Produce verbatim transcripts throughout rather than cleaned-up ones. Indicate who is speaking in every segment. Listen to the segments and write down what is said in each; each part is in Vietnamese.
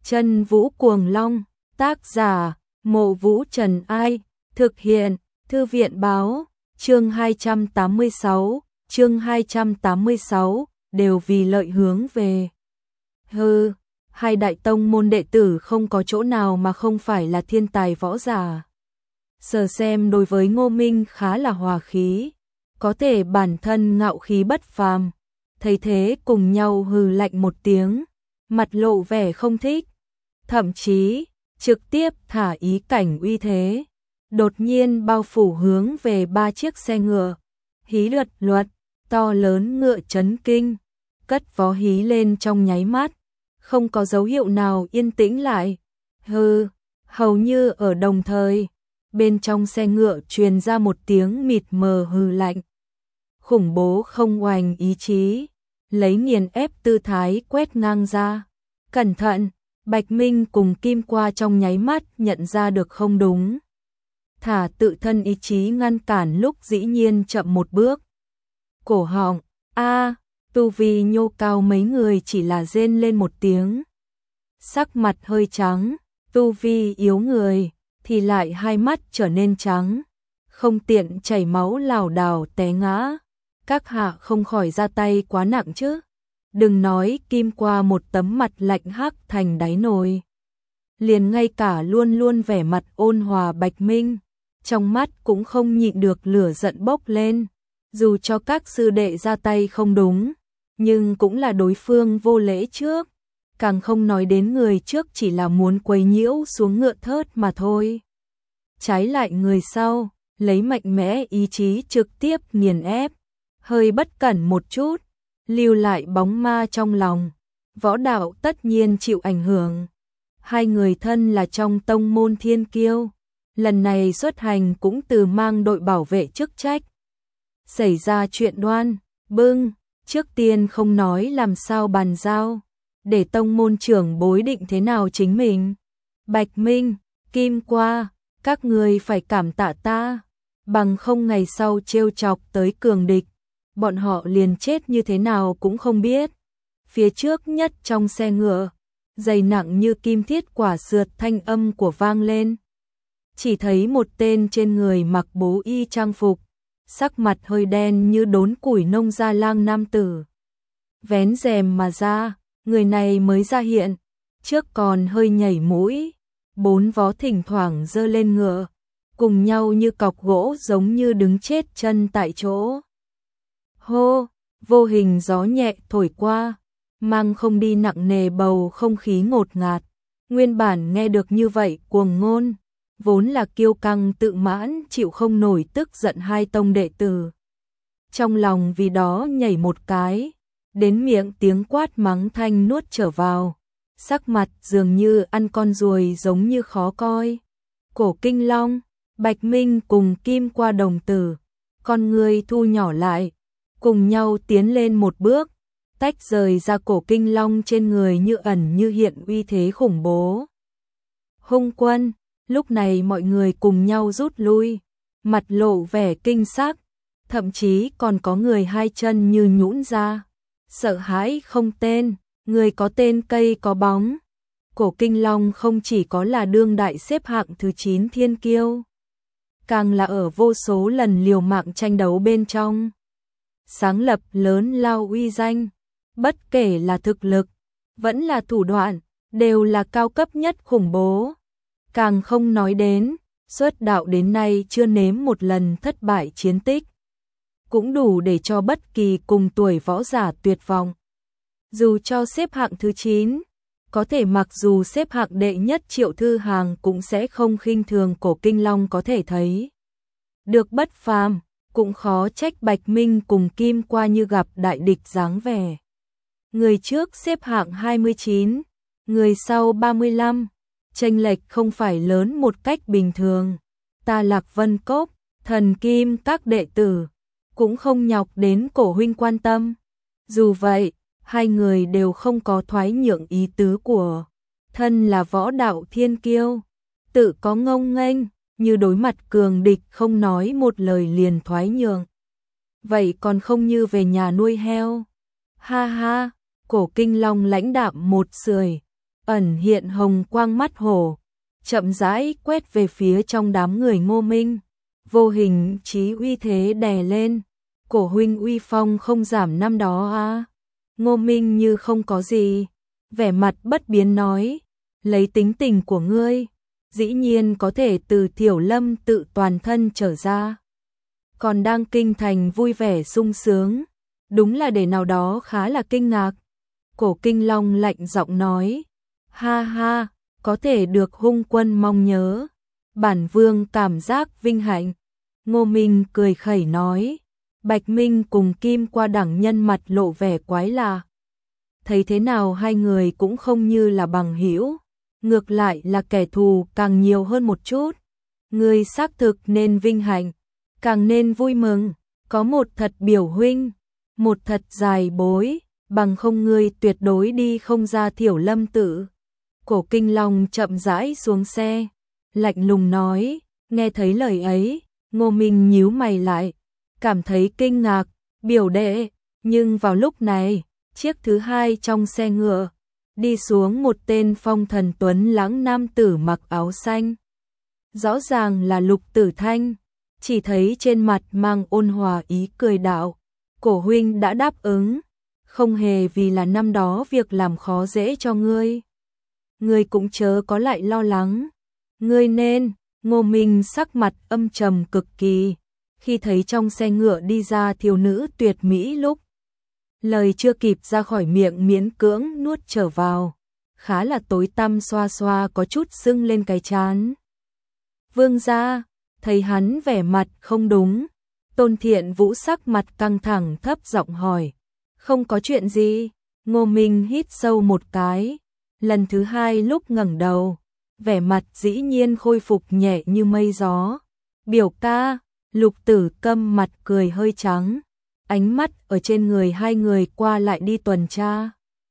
Speaker 1: Chân Vũ Cuồng Long, tác giả, Mộ Vũ Trần Ai, thực hiện, Thư viện báo, chương hai trăm tám mươi sáu, chương hai trăm tám mươi sáu, đều vì lợi hướng về. Hừ, hai đại tông môn đệ tử không có chỗ nào mà không phải là thiên tài võ giả. Sở Xem đối với Ngô Minh khá là hòa khí, có thể bản thân ngạo khí bất phàm, thấy thế cùng nhau hừ lạnh một tiếng, mặt lộ vẻ không thích, thậm chí trực tiếp thả ý cảnh uy thế, đột nhiên bao phủ hướng về ba chiếc xe ngựa, hí luật luật, to lớn ngựa chấn kinh, cất vó hí lên trong nháy mắt, không có dấu hiệu nào yên tĩnh lại. Hừ, hầu như ở đồng thời, bên trong xe ngựa truyền ra một tiếng mịt mờ hừ lạnh. Khủng bố không oành ý chí, lấy nghiền ép tư thái quét ngang ra. Cẩn thận, Bạch Minh cùng Kim Qua trong nháy mắt nhận ra được không đúng. Thả tự thân ý chí ngăn cản lúc dĩ nhiên chậm một bước. Cổ họng, a, tu vi nhô cao mấy người chỉ là rên lên một tiếng. Sắc mặt hơi trắng, tu vi yếu người thì lại hai mắt trở nên trắng, không tiện chảy máu lảo đảo té ngã. Các hạ không khỏi ra tay quá nặng chứ. Đừng nói Kim Qua một tấm mặt lạnh hắc thành đáy nồi. Liền ngay cả luôn luôn vẻ mặt ôn hòa Bạch Minh, trong mắt cũng không nhịn được lửa giận bốc lên. Dù cho các sư đệ ra tay không đúng, nhưng cũng là đối phương vô lễ trước. Càng không nói đến người trước chỉ là muốn quấy nhiễu xuống ngựa thớt mà thôi. Trái lại người sau, lấy mạnh mẽ ý chí trực tiếp nghiền ép. Hơi bất cẩn một chút, lưu lại bóng ma trong lòng, võ đạo tất nhiên chịu ảnh hưởng. Hai người thân là trong tông môn thiên kiêu, lần này xuất hành cũng từ mang đội bảo vệ chức trách. Xảy ra chuyện đoan, bưng, trước tiên không nói làm sao bàn giao, để tông môn trưởng bối định thế nào chính mình. Bạch Minh, Kim Qua, các người phải cảm tạ ta, bằng không ngày sau trêu chọc tới cường địch, bọn họ liền chết như thế nào cũng không biết. Phía trước nhất trong xe ngựa, dày nặng như kim thiết quả sượt thanh âm của vang lên. Chỉ thấy một tên trên người mặc bố y trang phục, sắc mặt hơi đen như đốn củi nông gia lang nam tử. Vén rèm mà ra, người này mới ra hiện, trước còn hơi nhảy mũi, bốn vó thỉnh thoảng giơ lên ngựa, cùng nhau như cọc gỗ giống như đứng chết chân tại chỗ. Hô, vô hình gió nhẹ thổi qua, mang không đi nặng nề bầu không khí ngột ngạt. Nguyên bản nghe được như vậy cuồng ngôn, vốn là kiêu căng tự mãn chịu không nổi tức giận hai tông đệ tử. Trong lòng vì đó nhảy một cái, đến miệng tiếng quát mắng thanh nuốt trở vào, sắc mặt dường như ăn con ruồi giống như khó coi. Cổ Kinh Long, Bạch Minh cùng Kim Qua đồng tử, con người thu nhỏ lại, cùng nhau tiến lên một bước, tách rời ra Cổ Kinh Long trên người như ẩn như hiện uy thế khủng bố. Hung quân, lúc này mọi người cùng nhau rút lui, mặt lộ vẻ kinh sắc, thậm chí còn có người hai chân như nhũn ra, sợ hãi không tên, người có tên cây có bóng. Cổ Kinh Long không chỉ có là đương đại xếp hạng thứ chín thiên kiêu, càng là ở vô số lần liều mạng tranh đấu bên trong sáng lập lớn lao uy danh, bất kể là thực lực, vẫn là thủ đoạn, đều là cao cấp nhất khủng bố. Càng không nói đến, xuất đạo đến nay chưa nếm một lần thất bại chiến tích, cũng đủ để cho bất kỳ cùng tuổi võ giả tuyệt vọng. Dù cho xếp hạng thứ chín, có thể mặc dù xếp hạng đệ nhất Triệu Thư Hàng cũng sẽ không khinh thường Cổ Kinh Long có thể thấy được bất phàm. Cũng khó trách Bạch Minh cùng Kim Qua như gặp đại địch dáng vẻ. Người trước xếp hạng hai mươi chín, người sau ba mươi lăm, chênh lệch không phải lớn một cách bình thường. Ta Lạc Vân Cốc, Thần Kim các đệ tử, cũng không nhọc đến Cổ huynh quan tâm. Dù vậy, hai người đều không có thoái nhượng ý tứ của thân là võ đạo thiên kiêu, tự có ngông nghênh, như đối mặt cường địch không nói một lời liền thoái nhượng. Vậy còn không như về nhà nuôi heo. Ha ha, Cổ Kinh Long lãnh đạm một sưởi, ẩn hiện hồng quang mắt hổ, chậm rãi quét về phía trong đám người Ngô Minh, vô hình chí uy thế đè lên, cổ huynh uy phong không giảm năm đó à. Ngô Minh như không có gì, vẻ mặt bất biến nói, lấy tính tình của ngươi, dĩ nhiên có thể từ Thiểu Lâm tự toàn thân trở ra. Còn đang kinh thành vui vẻ sung sướng, đúng là để nào đó khá là kinh ngạc. Cổ Kinh Long lạnh giọng nói, ha ha, có thể được hung quân mong nhớ, bản vương cảm giác vinh hạnh. Ngô Minh cười khẩy nói, Bạch Minh cùng Kim Qua đẳng nhân mặt lộ vẻ quái lạ. Thấy thế nào hai người cũng không như là bằng hữu, ngược lại là kẻ thù càng nhiều hơn một chút. Ngươi xác thực nên vinh hạnh, càng nên vui mừng, có một thật biểu huynh, một thật dài bối, bằng không ngươi tuyệt đối đi không ra Thiểu Lâm tự. Cổ Kinh Long chậm rãi xuống xe, lạnh lùng nói, nghe thấy lời ấy, Ngô Minh nhíu mày lại, cảm thấy kinh ngạc, biểu đệ, nhưng vào lúc này, chiếc thứ hai trong xe ngựa, đi xuống một tên phong thần tuấn lãng nam tử mặc áo xanh. Rõ ràng là Lục Tử Thanh, chỉ thấy trên mặt mang ôn hòa ý cười đạo, cổ huynh đã đáp ứng, không hề vì là năm đó việc làm khó dễ cho ngươi. Ngươi cũng chớ có lại lo lắng, ngươi nên, Ngô Minh sắc mặt âm trầm cực kỳ, khi thấy trong xe ngựa đi ra thiếu nữ tuyệt mỹ lúc. Lời chưa kịp ra khỏi miệng miễn cưỡng nuốt trở vào, khá là tối tăm xoa xoa có chút sưng lên cái trán. Vương gia, thấy hắn vẻ mặt không đúng, Tôn Thiện Vũ sắc mặt căng thẳng thấp giọng hỏi, không có chuyện gì. Ngô Minh hít sâu một cái, lần thứ hai lúc ngẩng đầu, vẻ mặt dĩ nhiên khôi phục nhẹ như mây gió. Biểu ca, Lục Tử câm mặt cười hơi trắng, ánh mắt ở trên người hai người qua lại đi tuần tra.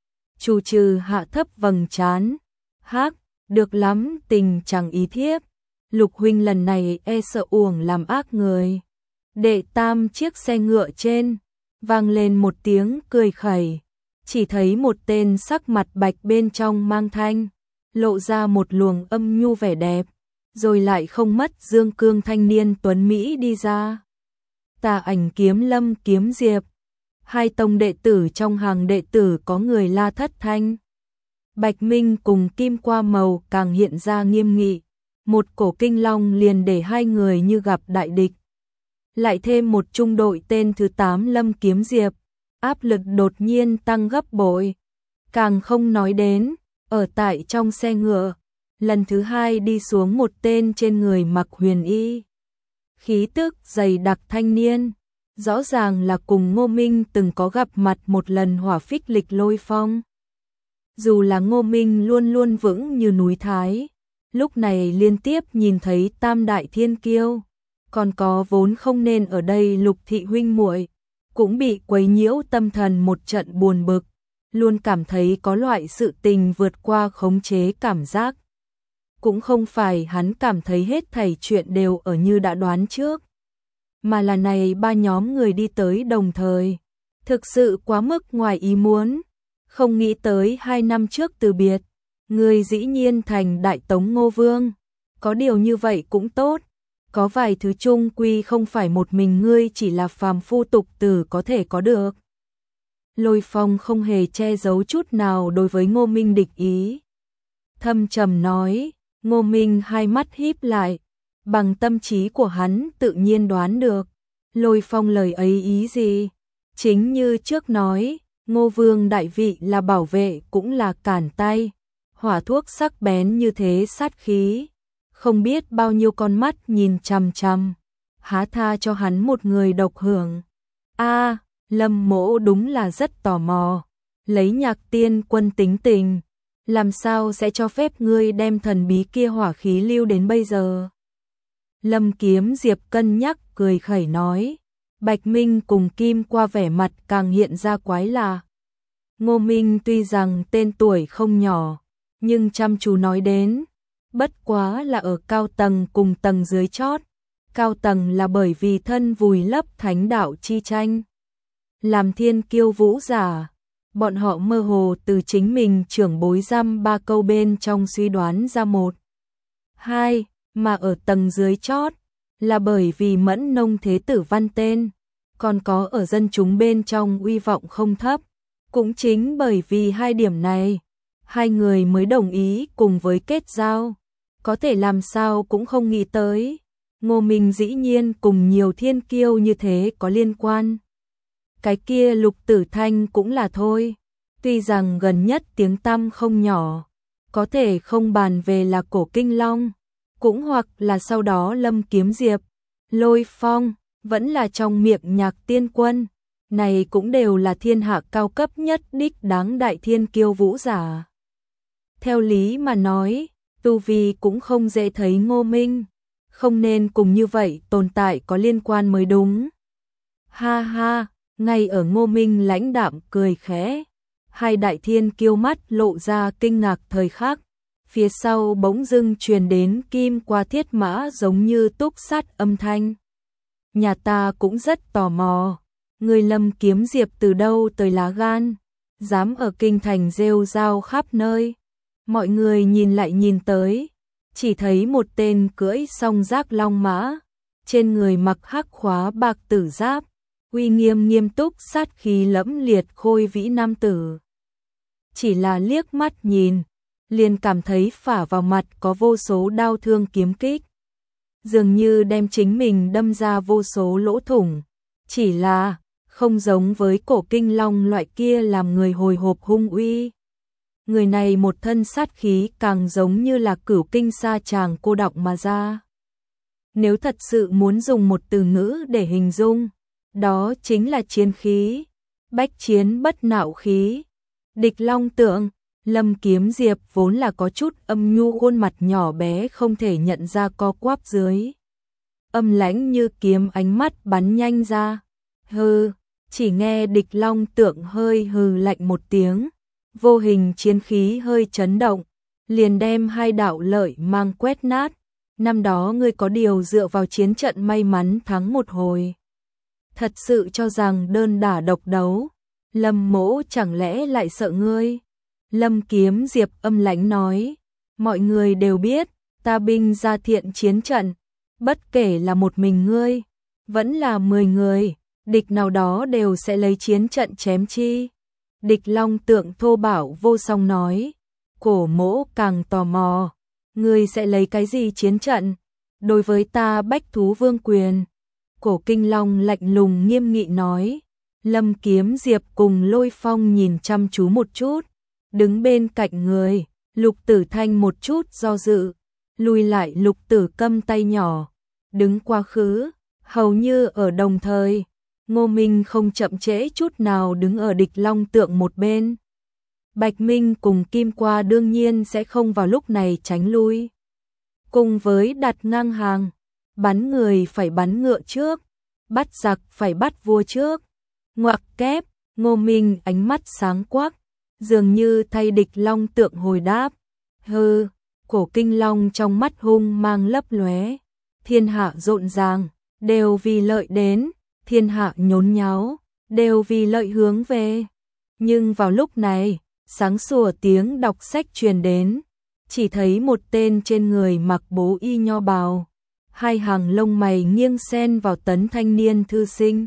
Speaker 1: Trù trừ hạ thấp vầng trán, hắc, được lắm, tình chẳng ý thiếp. Lục huynh lần này e sợ uổng làm ác người. Đệ tam chiếc xe ngựa trên, vang lên một tiếng cười khẩy, chỉ thấy một tên sắc mặt bạch bên trong mang thanh, lộ ra một luồng âm nhu vẻ đẹp, rồi lại không mất dương cương thanh niên tuấn Mỹ đi ra. Tà Ảnh Kiếm Lâm Kiếm Diệp, hai tông đệ tử trong hàng đệ tử có người La Thất Thanh. Bạch Minh cùng Kim Qua Màu càng hiện ra nghiêm nghị, một cổ kinh long liền để hai người như gặp đại địch. Lại thêm một trung đội tên thứ tám Lâm Kiếm Diệp, áp lực đột nhiên tăng gấp bội. Càng không nói đến, ở tại trong xe ngựa, lần thứ hai đi xuống một tên trên người mặc huyền y. Khí tức dày đặc thanh niên, rõ ràng là cùng Ngô Minh từng có gặp mặt một lần hỏa phích lịch lôi phong. Dù là Ngô Minh luôn luôn vững như núi Thái, lúc này liên tiếp nhìn thấy tam đại thiên kiêu, còn có vốn không nên ở đây Lục thị huynh muội, cũng bị quấy nhiễu tâm thần một trận buồn bực, luôn cảm thấy có loại sự tình vượt qua khống chế cảm giác. Cũng không phải hắn cảm thấy hết thảy chuyện đều ở như đã đoán trước, mà là này ba nhóm người đi tới đồng thời, thực sự quá mức ngoài ý muốn, không nghĩ tới hai năm trước từ biệt, người dĩ nhiên thành Đại Tống Ngô Vương, có điều như vậy cũng tốt, có vài thứ chung quy không phải một mình ngươi chỉ là phàm phu tục tử có thể có được. Lôi Phong không hề che giấu chút nào đối với Ngô Minh địch ý, thâm trầm nói. Ngô Minh hai mắt híp lại, bằng tâm trí của hắn tự nhiên đoán được, Lôi Phong lời ấy ý gì. Chính như trước nói, Ngô Vương đại vị là bảo vệ cũng là cản tay, hỏa thuốc sắc bén như thế sát khí, không biết bao nhiêu con mắt nhìn chằm chằm, há tha cho hắn một người độc hưởng. A, Lâm Mỗ đúng là rất tò mò, lấy Nhạc Tiên Quân tính tình, làm sao sẽ cho phép ngươi đem thần bí kia hỏa khí lưu đến bây giờ? Lâm Kiếm Diệp cân nhắc cười khẩy nói, Bạch Minh cùng Kim Qua vẻ mặt càng hiện ra quái lạ. Ngô Minh tuy rằng tên tuổi không nhỏ, nhưng chăm chú nói đến, bất quá là ở cao tầng cùng tầng dưới chót, cao tầng là bởi vì thân vùi lấp thánh đạo chi tranh, làm thiên kiêu vũ giả, Bọn họ mơ hồ từ chính mình trưởng bối dăm ba câu bên trong suy đoán ra một, hai, mà ở tầng dưới chót, là bởi vì Mẫn Nông Thế Tử Văn tên, còn có ở dân chúng bên trong uy vọng không thấp. Cũng chính bởi vì hai điểm này, hai người mới đồng ý cùng với kết giao. Có thể làm sao cũng không nghĩ tới, Ngô Minh dĩ nhiên cùng nhiều thiên kiêu như thế có liên quan. Cái kia Lục Tử Thanh cũng là thôi, tuy rằng gần nhất tiếng tăm không nhỏ, có thể không bàn về là Cổ Kinh Long, cũng hoặc là sau đó Lâm Kiếm Diệp, Lôi Phong, vẫn là trong miệng Nhạc Tiên Quân, này cũng đều là thiên hạ cao cấp nhất đích đáng đại thiên kiêu vũ giả. Theo lý mà nói, tu vi cũng không dễ thấy Ngô Minh, không nên cùng như vậy tồn tại có liên quan mới đúng. Ha ha, ngay ở Ngô Minh lãnh đạm cười khẽ, hai đại thiên kiêu mắt lộ ra kinh ngạc thời khắc, phía sau bỗng dưng truyền đến kim qua thiết mã giống như túc sát âm thanh. Nhà ta cũng rất tò mò, người Lâm Kiếm Diệp từ đâu tới lá gan, dám ở kinh thành rêu rao khắp nơi. Mọi người nhìn lại nhìn tới, chỉ thấy một tên cưỡi song giác long mã, trên người mặc hắc khóa bạc tử giáp, uy nghiêm nghiêm túc sát khí lẫm liệt khôi vĩ nam tử. Chỉ là liếc mắt nhìn, liền cảm thấy phả vào mặt có vô số đao thương kiếm kích, dường như đem chính mình đâm ra vô số lỗ thủng, chỉ là không giống với Cổ Kinh Long loại kia làm người hồi hộp hung uy. Người này một thân sát khí càng giống như là cửu kinh sa tràng cô đọng mà ra. Nếu thật sự muốn dùng một từ ngữ để hình dung, đó chính là chiến khí, bách chiến bất nạo khí. Địch Long Tượng, Lâm Kiếm Diệp vốn là có chút âm nhu, khuôn mặt nhỏ bé không thể nhận ra co quắp dưới. Âm lãnh như kiếm, ánh mắt bắn nhanh ra. Hừ, chỉ nghe Địch Long Tượng hơi hừ lạnh một tiếng, vô hình chiến khí hơi chấn động, liền đem hai đạo lợi mang quét nát. Năm đó ngươi có điều dựa vào chiến trận may mắn thắng một hồi, thật sự cho rằng đơn đả độc đấu, Lâm mỗ chẳng lẽ lại sợ ngươi? Lâm Kiếm Diệp âm lãnh nói, mọi người đều biết, ta binh ra thiện chiến trận, bất kể là một mình ngươi, vẫn là mười người, địch nào đó đều sẽ lấy chiến trận chém chi. Địch Long Tượng thô bảo vô song nói, Cổ mỗ càng tò mò, ngươi sẽ lấy cái gì chiến trận? Đối với ta Bách Thú Vương quyền. Cổ Kinh Long lạnh lùng nghiêm nghị nói. Lâm Kiếm Diệp cùng Lôi Phong nhìn chăm chú một chút, đứng bên cạnh người, Lục Tử Thanh một chút do dự, lùi lại. Lục Tử Câm tay nhỏ, đứng quá khứ, hầu như ở đồng thời. Ngô Minh không chậm trễ chút nào đứng ở Địch Long Tượng một bên. Bạch Minh cùng Kim Qua đương nhiên sẽ không vào lúc này tránh lui. Cùng với đặt ngang hàng, bắn người phải bắn ngựa trước, bắt giặc phải bắt vua trước. Ngoặc kép, Ngô Minh ánh mắt sáng quắc, dường như thay Địch Long Tượng hồi đáp. Hừ, Cổ Kinh Long trong mắt hung mang lấp lóe. Thiên hạ rộn ràng, đều vì lợi đến, thiên hạ nhốn nháo, đều vì lợi hướng về. Nhưng vào lúc này, sáng sủa tiếng đọc sách truyền đến, chỉ thấy một tên trên người mặc bố y nho bào, hai hàng lông mày nghiêng xen vào tấn thanh niên thư sinh,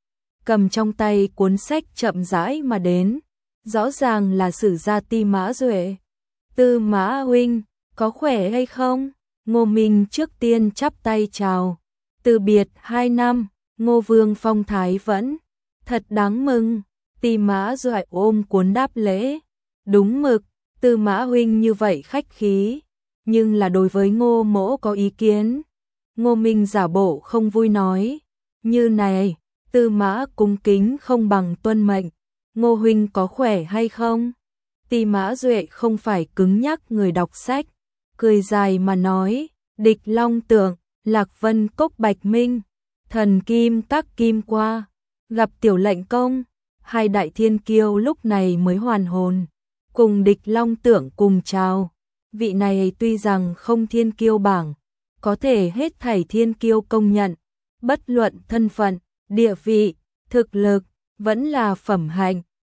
Speaker 1: cầm trong tay cuốn sách chậm rãi mà đến, rõ ràng là Sử gia Ti Mã Duệ. Tư Mã huynh, có khỏe hay không? Ngô Minh trước tiên chắp tay chào, từ biệt hai năm, Ngô Vương phong thái vẫn thật đáng mừng. Ti Mã Duệ ôm cuốn đáp lễ, đúng mực, Tư Mã huynh như vậy khách khí, nhưng là đối với Ngô mỗ có ý kiến. Ngô Minh giả bộ không vui nói, như này, Tư Mã cung kính không bằng tuân mệnh, Ngô huynh có khỏe hay không? Ti Mã Duệ không phải cứng nhắc người đọc sách, cười dài mà nói, Địch Long Tượng, Lạc Vân Cốc Bạch Minh, Thần Kim Các Kim Qua, gặp tiểu lệnh công. Hai đại thiên kiêu lúc này mới hoàn hồn, cùng Địch Long Tượng cùng chào. Vị này tuy rằng không thiên kiêu bảng, có thể hết thảy thiên kiêu công nhận, bất luận thân phận, địa vị, thực lực, vẫn là phẩm hạnh,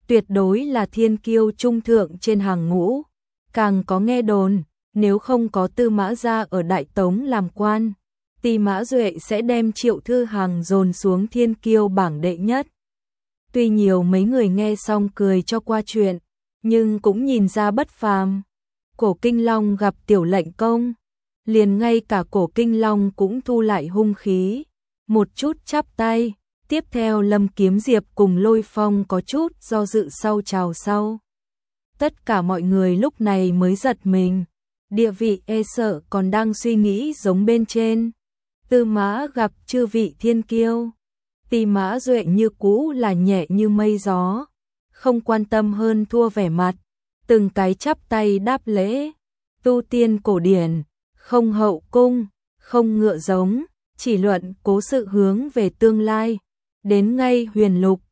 Speaker 1: tuyệt đối là thiên kiêu trung thượng trên hàng ngũ. Càng có nghe đồn, nếu không có Tư Mã gia ở Đại Tống làm quan, Tư Mã Duệ sẽ đem Triệu Thư Hằng dồn xuống thiên kiêu bảng đệ nhất. Tuy nhiều mấy người nghe xong cười cho qua chuyện, nhưng cũng nhìn ra bất phàm. Cổ Kinh Long gặp Tiểu Lệnh Công, liền ngay cả Cổ Kinh Long cũng thu lại hung khí, một chút chắp tay. Tiếp theo Lâm Kiếm Diệp cùng Lôi Phong có chút do dự sau chào sau. Tất cả mọi người lúc này mới giật mình, địa vị e sợ còn đang suy nghĩ giống bên trên. Tư Mã gặp chư vị thiên kiêu, Tư Mã Duệ như cũ là nhẹ như mây gió, không quan tâm hơn thua vẻ mặt, từng cái chắp tay đáp lễ. Tu tiên cổ điển, không hậu cung, không ngựa giống, chỉ luận cố sự hướng về tương lai. Đến ngay huyền lục,